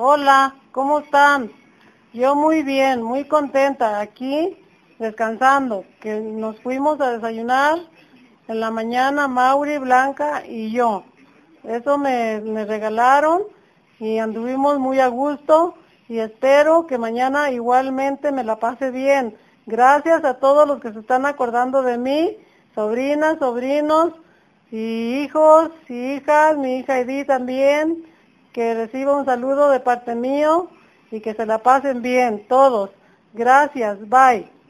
Hola, ¿cómo están? Yo muy bien, muy contenta, aquí descansando, que nos fuimos a desayunar en la mañana Mauri, Blanca y yo. Eso me regalaron y anduvimos muy a gusto y espero que mañana igualmente me la pase bien. Gracias a todos los que se están acordando de mí, sobrinas, sobrinos y hijos y hijas, mi hija Edith también, que reciba un saludo de parte mío y que se la pasen bien todos. Gracias, bye.